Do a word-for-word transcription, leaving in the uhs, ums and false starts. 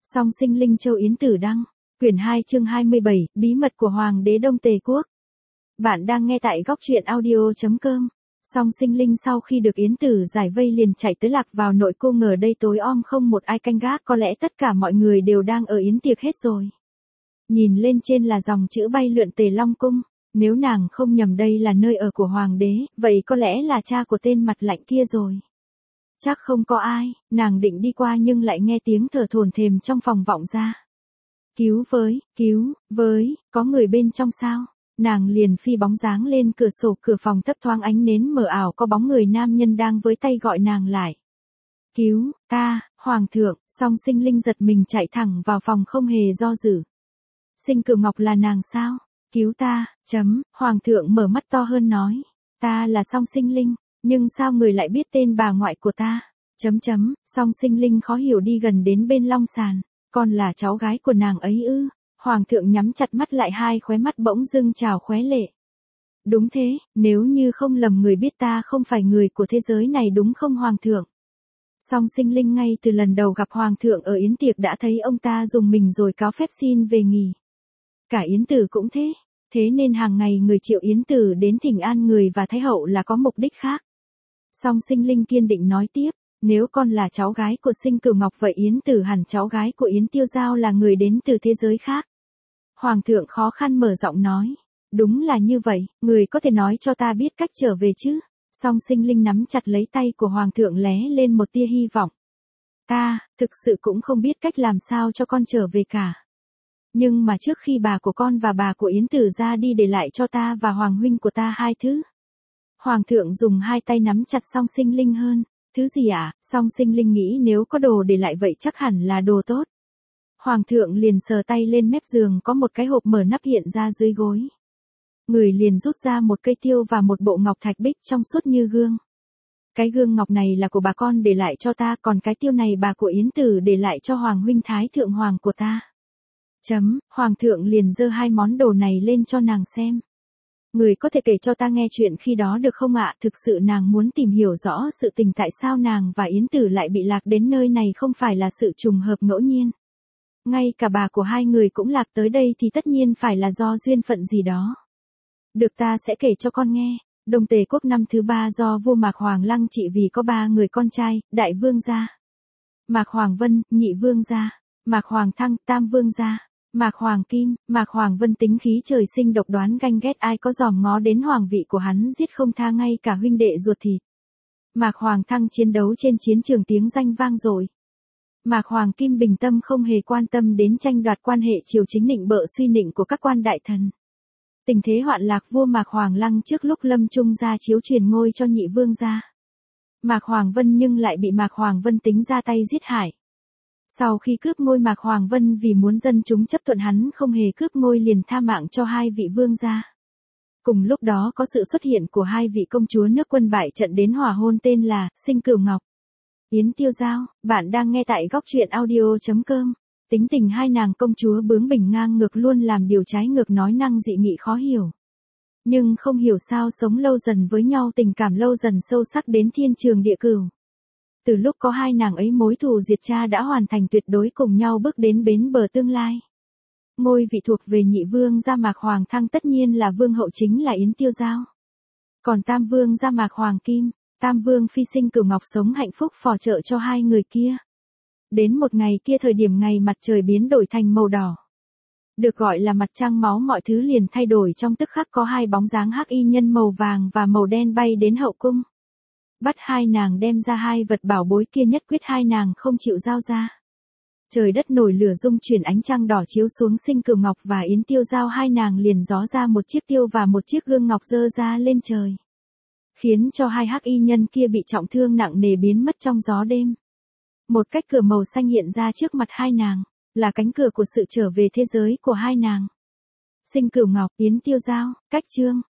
Song sinh linh châu Yến Tử Đăng, quyển hai chương hai mươi bảy, bí mật của Hoàng đế Đông Tề Quốc. Bạn đang nghe tại góc truyện audio.com. Song sinh linh sau khi được Yến Tử giải vây liền chạy tới lạc vào nội cung, ở đây tối om không một ai canh gác, có lẽ tất cả mọi người đều đang ở yến tiệc hết rồi. Nhìn lên trên là dòng chữ bay lượn Tề Long Cung, nếu nàng không nhầm đây là nơi ở của Hoàng đế, vậy có lẽ là cha của tên mặt lạnh kia rồi. Chắc không có ai, nàng định đi qua nhưng lại nghe tiếng thở thổn thềm trong phòng vọng ra. Cứu với, cứu, với, có người bên trong sao? Nàng liền phi bóng dáng lên cửa sổ, cửa phòng thấp thoáng ánh nến mờ ảo, có bóng người nam nhân đang với tay gọi nàng lại. Cứu, ta, Hoàng thượng. Song sinh linh giật mình chạy thẳng vào phòng không hề do dự. Sinh Cửu Ngọc là nàng sao? Cứu ta, chấm, Hoàng thượng mở mắt to hơn nói. Ta là Song sinh linh. Nhưng sao người lại biết tên bà ngoại của ta? Chấm chấm, Song sinh linh khó hiểu đi gần đến bên long sàn. Con là cháu gái của nàng ấy ư? Hoàng thượng nhắm chặt mắt lại, hai khóe mắt bỗng dưng trào khóe lệ. Đúng thế, nếu như không lầm người biết ta không phải người của thế giới này đúng không Hoàng thượng? Song sinh linh ngay từ lần đầu gặp Hoàng thượng ở yến tiệc đã thấy ông ta dùng mình rồi cáo phép xin về nghỉ. Cả Yến Tử cũng thế. Thế nên hàng ngày người triệu Yến Tử đến thỉnh an người và Thái hậu là có mục đích khác. Song sinh linh kiên định nói tiếp, nếu con là cháu gái của Sinh Cửu Ngọc vậy Yến Tử hẳn cháu gái của Yến Tiêu Giao là người đến từ thế giới khác. Hoàng thượng khó khăn mở giọng nói, đúng là như vậy, người có thể nói cho ta biết cách trở về chứ? Song sinh linh nắm chặt lấy tay của Hoàng thượng lé lên một tia hy vọng. Ta, thực sự cũng không biết cách làm sao cho con trở về cả. Nhưng mà trước khi bà của con và bà của Yến Tử ra đi để lại cho ta và Hoàng huynh của ta hai thứ. Hoàng thượng dùng hai tay nắm chặt Song sinh linh hơn. Thứ gì ạ? À? Song sinh linh nghĩ nếu có đồ để lại vậy chắc hẳn là đồ tốt. Hoàng thượng liền sờ tay lên mép giường, có một cái hộp mở nắp hiện ra dưới gối. Người liền rút ra một cây tiêu và một bộ ngọc thạch bích trong suốt như gương. Cái gương ngọc này là của bà con để lại cho ta, còn cái tiêu này bà của Yến Tử để lại cho Hoàng huynh Thái thượng hoàng của ta. Chấm, Hoàng thượng liền giơ hai món đồ này lên cho nàng xem. Người có thể kể cho ta nghe chuyện khi đó được không ạ? Thực sự nàng muốn tìm hiểu rõ sự tình tại sao nàng và Yến Tử lại bị lạc đến nơi này, không phải là sự trùng hợp ngẫu nhiên. Ngay cả bà của hai người cũng lạc tới đây thì tất nhiên phải là do duyên phận gì đó. Được, ta sẽ kể cho con nghe. Đông Tề Quốc năm thứ ba do vua Mạc Hoàng Lăng trị vì có ba người con trai, Đại Vương gia, Mạc Hoàng Vân, Nhị Vương gia, Mạc Hoàng Thăng, Tam Vương gia. Mạc Hoàng Kim, Mạc Hoàng Vân tính khí trời sinh độc đoán, ganh ghét ai có dòm ngó đến hoàng vị của hắn giết không tha, ngay cả huynh đệ ruột thịt. Mạc Hoàng Thăng chiến đấu trên chiến trường tiếng danh vang dội. Mạc Hoàng Kim bình tâm không hề quan tâm đến tranh đoạt quan hệ triều chính nịnh bợ suy nịnh của các quan đại thần. Tình thế hoạn lạc, vua Mạc Hoàng Lăng trước lúc lâm chung ra chiếu truyền ngôi cho Nhị Vương gia. Mạc Hoàng Vân nhưng lại bị Mạc Hoàng Vân tính ra tay giết hại. Sau khi cướp ngôi, Mạc Hoàng Vân vì muốn dân chúng chấp thuận hắn không hề cướp ngôi liền tha mạng cho hai vị vương gia. Cùng lúc đó có sự xuất hiện của hai vị công chúa nước Quân bại trận đến hòa hôn tên là Sinh Cửu Ngọc, Yến Tiêu Giao. Bạn đang nghe tại góc truyện audio.com. Tính tình hai nàng công chúa bướng bỉnh ngang ngược, luôn làm điều trái ngược, nói năng dị nghị khó hiểu. Nhưng không hiểu sao sống lâu dần với nhau, tình cảm lâu dần sâu sắc đến thiên trường địa cửu. Từ lúc có hai nàng ấy, mối thù diệt cha đã hoàn thành, tuyệt đối cùng nhau bước đến bến bờ tương lai. Ngôi vị thuộc về Nhị Vương gia Mạc Hoàng Thăng tất nhiên là vương hậu chính là Yến Tiêu Giao. Còn Tam Vương gia Mạc Hoàng Kim, Tam Vương phi Sinh Cửu Ngọc sống hạnh phúc phò trợ cho hai người kia. Đến một ngày kia, thời điểm ngày mặt trời biến đổi thành màu đỏ, được gọi là mặt trăng máu, mọi thứ liền thay đổi trong tức khắc. Có hai bóng dáng hắc y nhân màu vàng và màu đen bay đến hậu cung. Bắt hai nàng đem ra hai vật bảo bối kia, nhất quyết hai nàng không chịu giao ra. Trời đất nổi lửa rung chuyển, ánh trăng đỏ chiếu xuống Sinh Cửu Ngọc và Yến Tiêu Giao, hai nàng liền gió ra một chiếc tiêu và một chiếc gương ngọc dơ ra lên trời, khiến cho hai hắc y nhân kia bị trọng thương nặng nề biến mất trong gió đêm. Một cách cửa màu xanh hiện ra trước mặt hai nàng, là cánh cửa của sự trở về thế giới của hai nàng. Sinh Cửu Ngọc, Yến Tiêu Giao, cách chương.